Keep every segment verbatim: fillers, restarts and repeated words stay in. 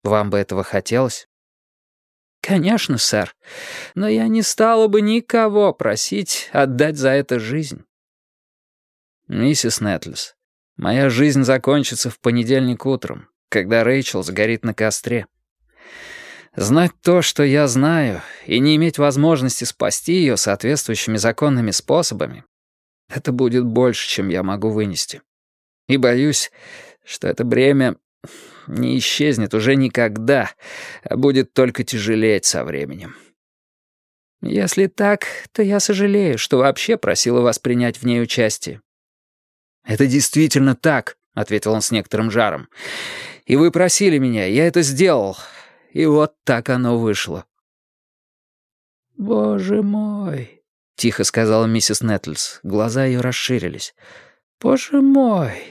Вам бы этого хотелось?» «Конечно, сэр. Но я не стала бы никого просить отдать за это жизнь». «Миссис Нетлес, моя жизнь закончится в понедельник утром, когда Рэйчел сгорит на костре. Знать то, что я знаю, и не иметь возможности спасти ее соответствующими законными способами, это будет больше, чем я могу вынести. И боюсь, что это бремя не исчезнет уже никогда, а будет только тяжелеть со временем. Если так, то я сожалею, что вообще просила вас принять в ней участие». «Это действительно так», — ответил он с некоторым жаром. «И вы просили меня, я это сделал. И вот так оно вышло». «Боже мой», — тихо сказала миссис Нетлс. Глаза ее расширились. «Боже мой».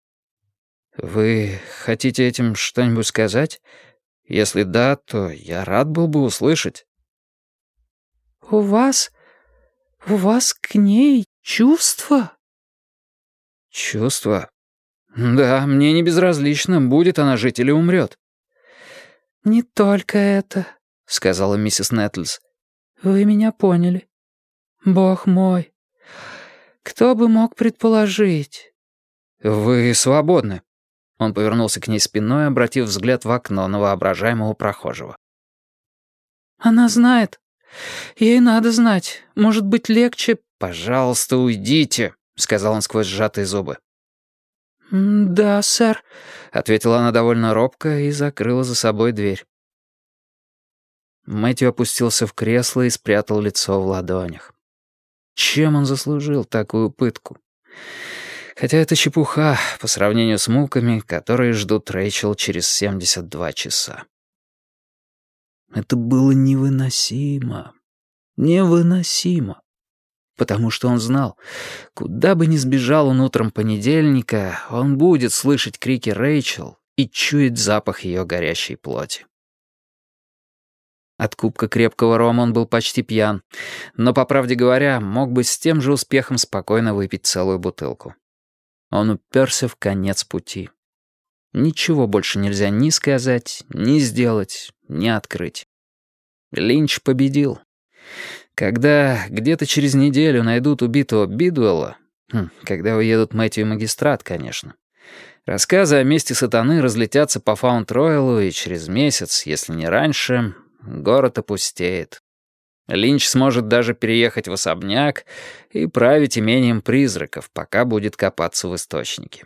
«Вы хотите этим что-нибудь сказать? Если да, то я рад был бы услышать». «У вас... у вас к ней чувства?» «Чувства? Да, мне не безразлично, будет она жить или умрет». «Не только это», — сказала миссис Нетлс. «Вы меня поняли. Бог мой, кто бы мог предположить?» «Вы свободны». Он повернулся к ней спиной, обратив взгляд в окно на воображаемого прохожего. «Она знает. Ей надо знать. Может быть, легче...» «Пожалуйста, уйдите», — сказал он сквозь сжатые зубы. «Да, сэр», — ответила она довольно робко и закрыла за собой дверь. Мэтью опустился в кресло и спрятал лицо в ладонях. Чем он заслужил такую пытку? Хотя это чепуха по сравнению с муками, которые ждут Рэйчел через семьдесят два часа. Это было невыносимо. Невыносимо. Потому что он знал, куда бы ни сбежал он утром понедельника, он будет слышать крики Рэйчел и чуять запах ее горящей плоти. От кубка крепкого рома он был почти пьян, но, по правде говоря, мог бы с тем же успехом спокойно выпить целую бутылку. Он уперся в конец пути. Ничего больше нельзя ни сказать, ни сделать, ни открыть. Линч победил. Когда где-то через неделю найдут убитого Бидуэлла, хм, когда уедут Мэтью и магистрат, конечно, рассказы о месте сатаны разлетятся по Фаунд-Роялу, и через месяц, если не раньше, город опустеет. Линч сможет даже переехать в особняк и править имением призраков, пока будет копаться в источнике.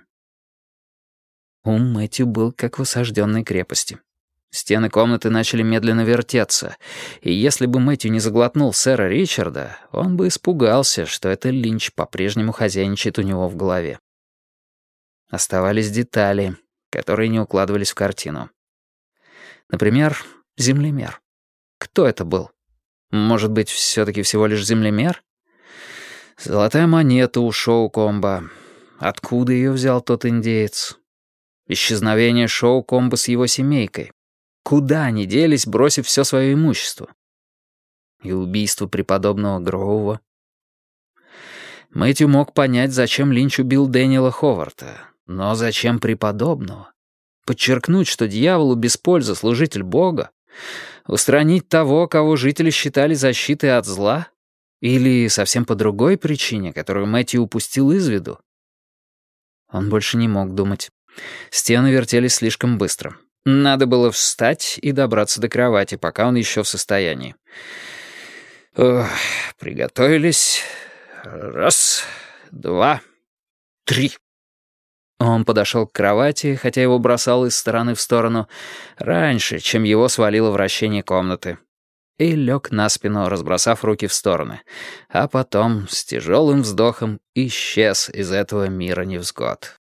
Ум Мэтью был как в осажденной крепости. Стены комнаты начали медленно вертеться, и если бы Мэтью не заглотнул сэра Ричарда, он бы испугался, что это Линч по-прежнему хозяйничает у него в голове. Оставались детали, которые не укладывались в картину. Например, землемер. Кто это был? Может быть, все-таки всего лишь землемер? Золотая монета у Шоу-Комба. Откуда ее взял тот индеец? Исчезновение Шоу-Комба с его семейкой. Куда они делись, бросив все свое имущество? И убийство преподобного Гроува. Мэтью мог понять, зачем Линч убил Дэниела Ховарда. Но зачем преподобного? Подчеркнуть, что дьяволу без пользы служитель Бога? Устранить того, кого жители считали защитой от зла? Или совсем по другой причине, которую Мэтью упустил из виду? Он больше не мог думать. Стены вертелись слишком быстро. Надо было встать и добраться до кровати, пока он еще в состоянии. Ох, приготовились. Раз, два, три. Он подошел к кровати, хотя его бросало из стороны в сторону, раньше, чем его свалило вращение комнаты. И лег на спину, разбросав руки в стороны. А потом с тяжелым вздохом исчез из этого мира невзгод.